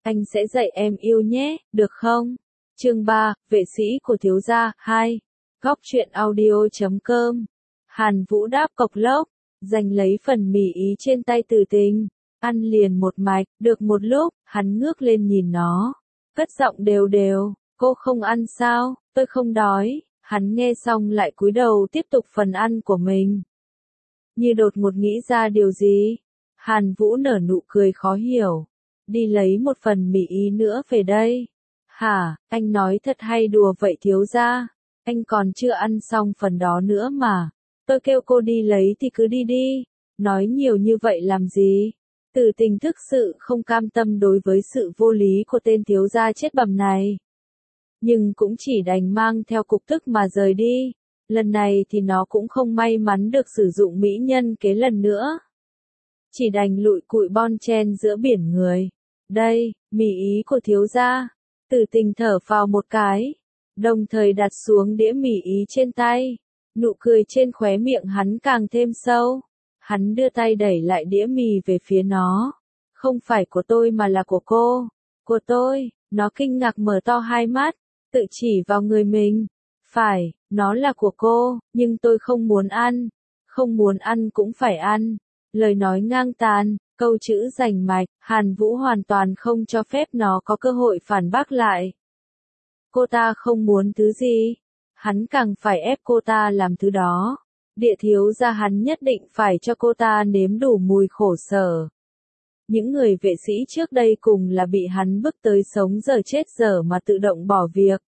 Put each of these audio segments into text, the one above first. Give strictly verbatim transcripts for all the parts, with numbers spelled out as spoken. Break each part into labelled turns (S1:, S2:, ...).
S1: anh sẽ dạy em yêu nhé, được không? Chương ba, vệ sĩ của thiếu gia, hai. Góc truyện audio chấm com. Hàn Vũ đáp cộc lốc, giành lấy phần mì ý trên tay Từ Tình, ăn liền một mạch, được một lúc, hắn ngước lên nhìn nó, cất giọng đều đều, cô không ăn sao, tôi không đói, hắn nghe xong lại cúi đầu tiếp tục phần ăn của mình. Như đột ngột nghĩ ra điều gì, Hàn Vũ nở nụ cười khó hiểu, đi lấy một phần mì ý nữa về đây. Hả, anh nói thật hay đùa vậy thiếu gia, anh còn chưa ăn xong phần đó nữa mà. Tôi kêu cô đi lấy thì cứ đi đi, nói nhiều như vậy làm gì? Từ Tình thực sự không cam tâm đối với sự vô lý của tên thiếu gia chết bầm này. Nhưng cũng chỉ đành mang theo cục tức mà rời đi, lần này thì nó cũng không may mắn được sử dụng mỹ nhân kế lần nữa. Chỉ đành lụi cụi bon chen giữa biển người. Đây, mì ý của thiếu gia. Từ Tình thở phào một cái, đồng thời đặt xuống đĩa mì ý trên tay. Nụ cười trên khóe miệng hắn càng thêm sâu. Hắn đưa tay đẩy lại đĩa mì về phía nó. Không phải của tôi mà là của cô. Của tôi, nó kinh ngạc mở to hai mắt, tự chỉ vào người mình. Phải, nó là của cô, nhưng tôi không muốn ăn. Không muốn ăn cũng phải ăn. Lời nói ngang tàn, câu chữ rành mạch, Hàn Vũ hoàn toàn không cho phép nó có cơ hội phản bác lại. Cô ta không muốn thứ gì, hắn càng phải ép cô ta làm thứ đó. Địa thiếu gia hắn nhất định phải cho cô ta nếm đủ mùi khổ sở. Những người vệ sĩ trước đây cùng là bị hắn bức tới sống dở chết dở mà tự động bỏ việc.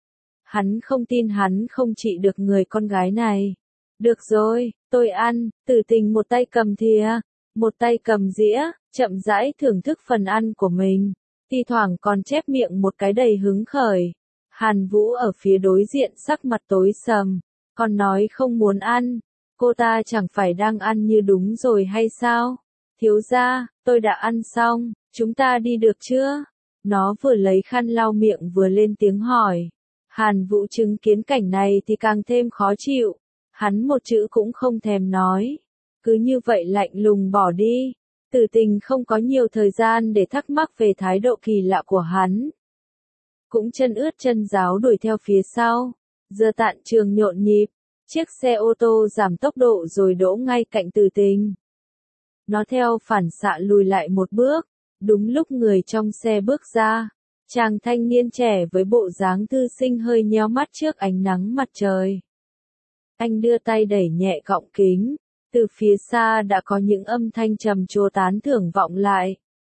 S1: Hắn không tin hắn không trị được người con gái này. Được rồi, tôi ăn. Từ Tình một tay cầm thìa, một tay cầm dĩa, chậm rãi thưởng thức phần ăn của mình, thi thoảng còn chép miệng một cái đầy hứng khởi. Hàn Vũ ở phía đối diện sắc mặt tối sầm, còn nói không muốn ăn, cô ta chẳng phải đang ăn như đúng rồi hay sao? Thiếu gia, tôi đã ăn xong, chúng ta đi được chưa? Nó vừa lấy khăn lau miệng vừa lên tiếng hỏi. Hàn Vũ chứng kiến cảnh này thì càng thêm khó chịu, hắn một chữ cũng không thèm nói. Cứ như vậy lạnh lùng bỏ đi. Từ Tình không có nhiều thời gian để thắc mắc về thái độ kỳ lạ của hắn. Cũng chân ướt chân ráo đuổi theo phía sau. Giờ tạn trường nhộn nhịp, chiếc xe ô tô giảm tốc độ rồi đỗ ngay cạnh Từ Tình. Nó theo phản xạ lùi lại một bước, đúng lúc người trong xe bước ra. Chàng thanh niên trẻ với bộ dáng thư sinh hơi nheo mắt trước ánh nắng mặt trời. Anh đưa tay đẩy nhẹ gọng kính. Từ phía xa đã có những âm thanh trầm trồ tán thưởng vọng lại.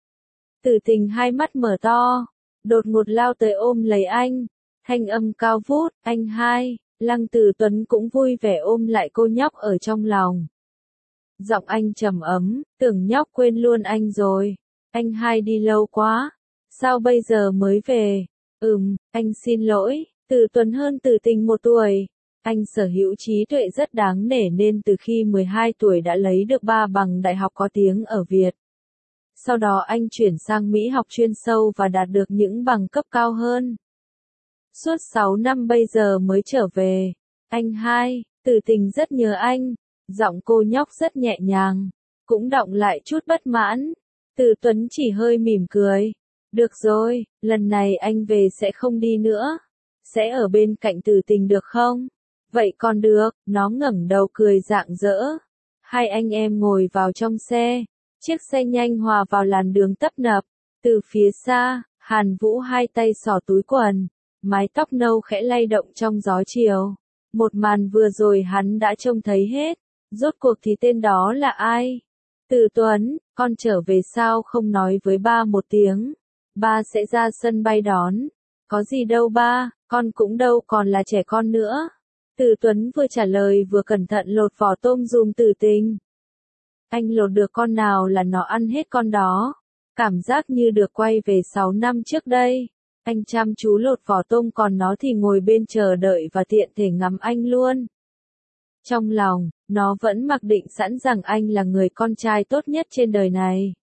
S1: Từ Tình hai mắt mở to, đột ngột lao tới ôm lấy anh, thanh âm cao vút, anh hai. Lăng Tử Tuấn cũng vui vẻ ôm lại cô nhóc ở trong lòng. Giọng anh trầm ấm, tưởng nhóc quên luôn anh rồi. Anh hai đi lâu quá, sao bây giờ mới về? Ừm, anh xin lỗi. Tử Tuấn hơn Từ Tình một tuổi. Anh sở hữu trí tuệ rất đáng nể nên từ khi mười hai tuổi đã lấy được ba bằng đại học có tiếng ở Việt. Sau đó anh chuyển sang Mỹ học chuyên sâu và đạt được những bằng cấp cao hơn. Suốt sáu năm bây giờ mới trở về. Anh hai, Từ Tình rất nhớ anh. Giọng cô nhóc rất nhẹ nhàng, cũng đọng lại chút bất mãn. Từ Tuấn chỉ hơi mỉm cười. Được rồi, lần này anh về sẽ không đi nữa. Sẽ ở bên cạnh Từ Tình được không? Vậy còn được, nó ngẩng đầu cười rạng rỡ. Hai anh em ngồi vào trong xe. Chiếc xe nhanh hòa vào làn đường tấp nập. Từ phía xa, Hàn Vũ hai tay xỏ túi quần. Mái tóc nâu khẽ lay động trong gió chiều. Một màn vừa rồi hắn đã trông thấy hết. Rốt cuộc thì tên đó là ai? Từ Tuấn, con trở về sao không nói với ba một tiếng? Ba sẽ ra sân bay đón. Có gì đâu ba, con cũng đâu còn là trẻ con nữa. Từ Tuấn vừa trả lời vừa cẩn thận lột vỏ tôm dùm Từ Tình. Anh lột được con nào là nó ăn hết con đó. Cảm giác như được quay về sáu năm trước đây. Anh chăm chú lột vỏ tôm còn nó thì ngồi bên chờ đợi và tiện thể ngắm anh luôn. Trong lòng, nó vẫn mặc định sẵn rằng anh là người con trai tốt nhất trên đời này.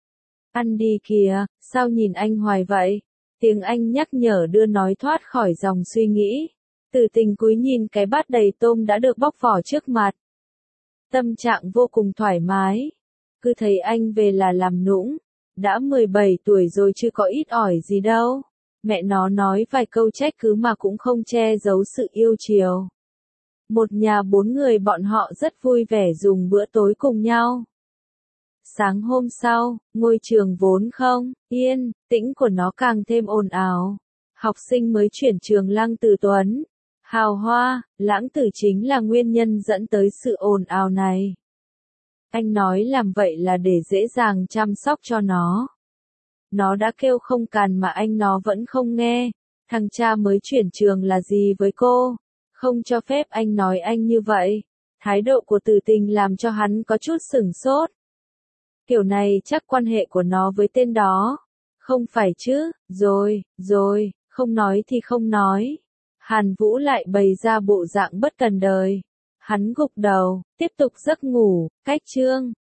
S1: Ăn đi kìa, sao nhìn anh hoài vậy? Tiếng anh nhắc nhở đưa nói thoát khỏi dòng suy nghĩ. Từ Tình cúi nhìn cái bát đầy tôm đã được bóc vỏ trước mặt. Tâm trạng vô cùng thoải mái. Cứ thấy anh về là làm nũng. đã mười bảy tuổi rồi chứ có ít ỏi gì đâu. Mẹ nó nói vài câu trách cứ mà cũng không che giấu sự yêu chiều. Một nhà bốn người bọn họ rất vui vẻ dùng bữa tối cùng nhau. Sáng hôm sau, ngôi trường vốn không yên tĩnh của nó càng thêm ồn ào. Học sinh mới chuyển trường Lăng Tử Tuấn, hào hoa, lãng tử chính là nguyên nhân dẫn tới sự ồn ào này. Anh nói làm vậy là để dễ dàng chăm sóc cho nó. Nó đã kêu không càn mà anh nó vẫn không nghe. Thằng cha mới chuyển trường là gì với cô? Không cho phép anh nói anh như vậy. Thái độ của Từ Tình làm cho hắn có chút sửng sốt. Kiểu này chắc quan hệ của nó với tên đó. Không phải chứ, rồi, rồi, không nói thì không nói. Hàn Vũ lại bày ra bộ dạng bất cần đời. Hắn gục đầu, tiếp tục giấc ngủ, cách chương.